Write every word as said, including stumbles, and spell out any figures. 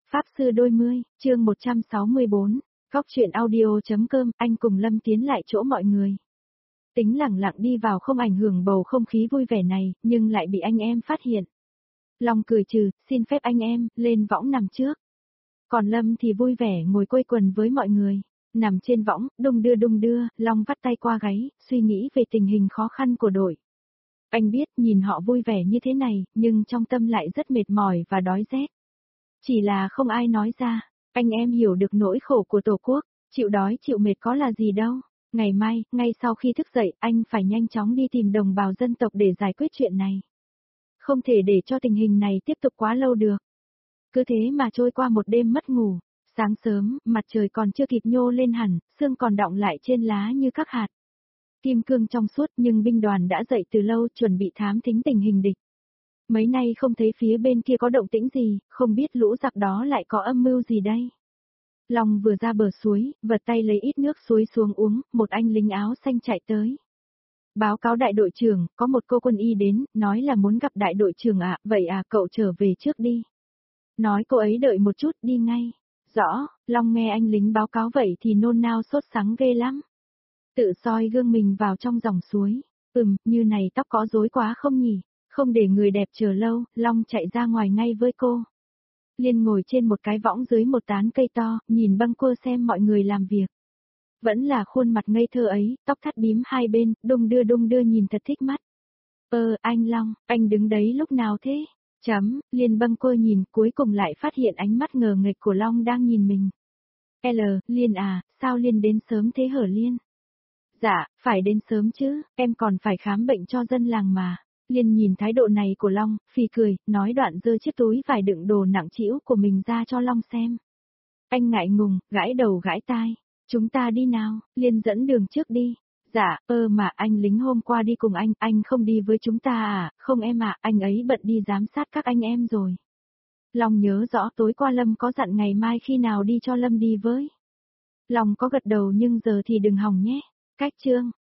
Pháp sư đôi mươi, chương một trăm sáu mươi bốn, Góc truyện audio.com, anh cùng Lâm tiến lại chỗ mọi người. Tính lẳng lặng đi vào không ảnh hưởng bầu không khí vui vẻ này, nhưng lại bị anh em phát hiện. Long cười trừ, xin phép anh em, lên võng nằm trước. Còn Lâm thì vui vẻ ngồi quây quần với mọi người. Nằm trên võng, đung đưa đung đưa, Long vắt tay qua gáy, suy nghĩ về tình hình khó khăn của đội. Anh biết nhìn họ vui vẻ như thế này, nhưng trong tâm lại rất mệt mỏi và đói rét. Chỉ là không ai nói ra, anh em hiểu được nỗi khổ của Tổ quốc, chịu đói chịu mệt có là gì đâu. Ngày mai, ngay sau khi thức dậy, anh phải nhanh chóng đi tìm đồng bào dân tộc để giải quyết chuyện này. Không thể để cho tình hình này tiếp tục quá lâu được. Cứ thế mà trôi qua một đêm mất ngủ. Sáng sớm, mặt trời còn chưa kịp nhô lên hẳn, sương còn đọng lại trên lá như các hạt. Kim cương trong suốt nhưng binh đoàn đã dậy từ lâu chuẩn bị thám thính tình hình địch. Mấy nay không thấy phía bên kia có động tĩnh gì, không biết lũ giặc đó lại có âm mưu gì đây. Long vừa ra bờ suối, vật tay lấy ít nước suối xuống uống, một anh lính áo xanh chạy tới. Báo cáo đại đội trưởng, có một cô quân y đến, nói là muốn gặp đại đội trưởng ạ, vậy à cậu trở về trước đi. Nói cô ấy đợi một chút, đi ngay. Rõ, Long nghe anh lính báo cáo vậy thì nôn nao sốt sắng ghê lắm. Tự soi gương mình vào trong dòng suối. Ừm, như này tóc có rối quá không nhỉ? Không để người đẹp chờ lâu, Long chạy ra ngoài ngay với cô. Liên ngồi trên một cái võng dưới một tán cây to, nhìn bâng quơ xem mọi người làm việc. Vẫn là khuôn mặt ngây thơ ấy, tóc thắt bím hai bên, đung đưa đung đưa nhìn thật thích mắt. Ơ, anh Long, anh đứng đấy lúc nào thế? Chấm, Liên bâng quơ nhìn, cuối cùng lại phát hiện ánh mắt ngờ nghệch của Long đang nhìn mình. L, Liên à, sao Liên đến sớm thế hở Liên? Dạ, phải đến sớm chứ, em còn phải khám bệnh cho dân làng mà. Liên nhìn thái độ này của Long, phì cười, nói đoạn giơ chiếc túi vải đựng đồ nặng trĩu của mình ra cho Long xem. Anh ngại ngùng, gãi đầu gãi tai. Chúng ta đi nào, Liên dẫn đường trước đi. Dạ, ơ mà anh lính hôm qua đi cùng anh, anh không đi với chúng ta à, không em ạ, à, anh ấy bận đi giám sát các anh em rồi. Long nhớ rõ tối qua Lâm có dặn ngày mai khi nào đi cho Lâm đi với. Long có gật đầu nhưng giờ thì đừng hòng nhé. Cách chương.